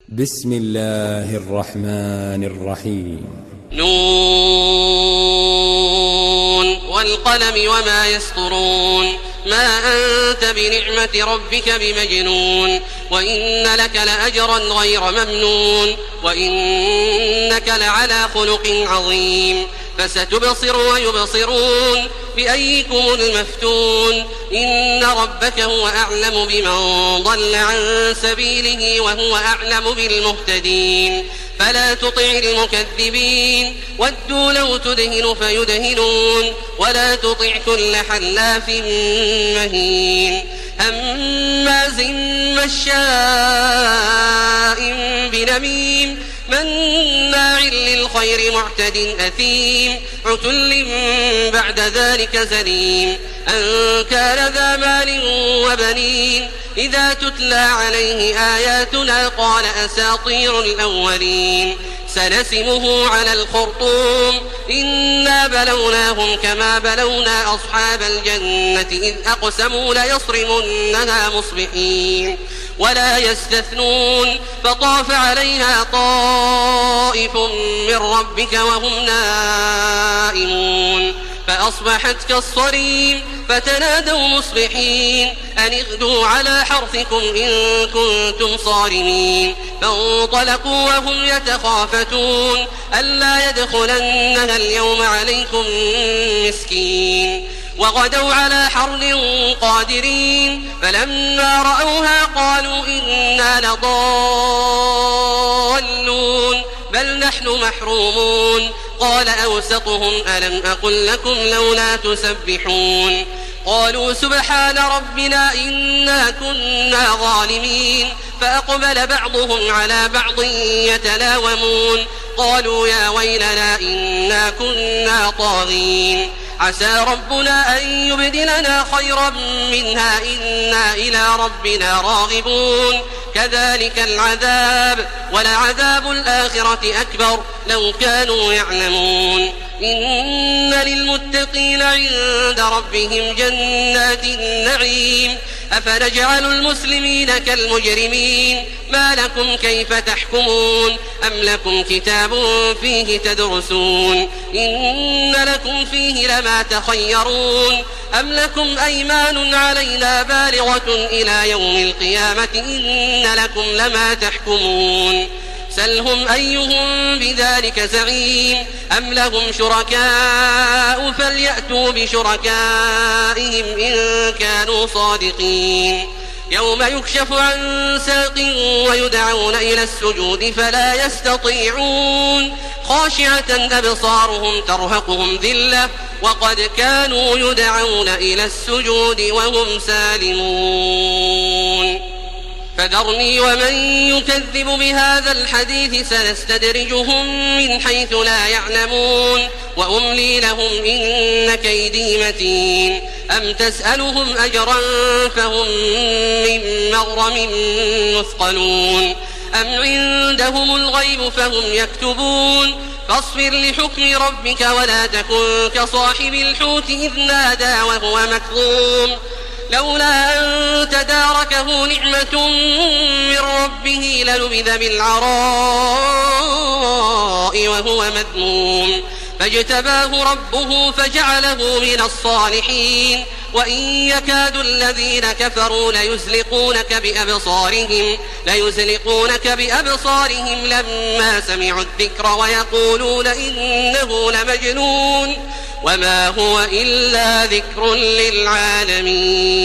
بسم الله الرحمن الرحيم. نون والقلم وما يسطرون ما أنت بنعمة ربك بمجنون وإن لك لأجرا غير ممنون وإنك لعلى خلق عظيم فستبصر ويبصرون بأيكم المفتون إن ربك هو أعلم بمن ضل عن سبيله وهو أعلم بالمهتدين فلا تطع المكذبين ودوا لو تدهن فيدهنون ولا تطع كل حلاف مهين هماز مشاء بنميم مناع للخير معتد أثيم عتل بعد ذلك زنيم أن كان ذا مال وبنين إذا تتلى عليه آياتنا قال أساطير الأولين سنسمه على الخرطوم إنا بلوناهم كما بلونا أصحاب الجنة إذ أقسموا ليصرمنها مصبحين ولا يستثنون فطاف عليها طائف من ربك وهم نائمون فأصبحت كالصريم فتنادوا مصبحين أن اغدوا على حرثكم إن كنتم صارمين فانطلقوا وهم يتخافتون ألا يدخلنها اليوم عليكم مسكين وغدوا على حرد قادرين فلما رأوها قالوا إنا لضالون بل نحن محرومون قال أوسطهم ألم أقل لكم لولا تسبحون قالوا سبحان ربنا إنا كنا ظالمين فأقبل بعضهم على بعض يتلاومون قالوا يا ويلنا إنا كنا طاغين عسى ربنا أن يبدلنا خيرا منها إنا إلى ربنا راغبون كذلك العذاب ولعذاب الآخرة أكبر لو كانوا يعلمون إن للمتقين عند ربهم جنات النعيم أفنجعل المسلمين كالمجرمين ما لكم كيف تحكمون أم لكم كتاب فيه تدرسون إن لكم فيه لما تخيرون أم لكم أيمان علينا بالغة إلى يوم القيامة إن لكم لما تحكمون سلهم أيهم بذلك زعيم أم لهم شركاء فليأتوا بشركائهم إن كانوا صادقين يوم يكشف عن ساق ويدعون إلى السجود فلا يستطيعون خاشعة أبصارهم ترهقهم ذلة وقد كانوا يدعون إلى السجود وهم سالمون فذرني ومن يكذب بهذا الحديث سنستدرجهم من حيث لا يعلمون وأملي لهم إن كيدي متين أم تسألهم أجرا فهم من مغرم مثقلون أم عندهم الغيب فهم يكتبون فاصبر لحكم ربك ولا تكن كصاحب الحوت إذ نادى وهو مكظوم لولا أن تداركه نعمة من ربه لنبذ بالعراء وهو مذموم فاجتباه ربه فجعله من الصالحين وإن يكاد الذين كفروا ليزلقونك بأبصارهم لما سمعوا الذكر ويقولون إنه لمجنون وما هو إلا ذكر للعالمين.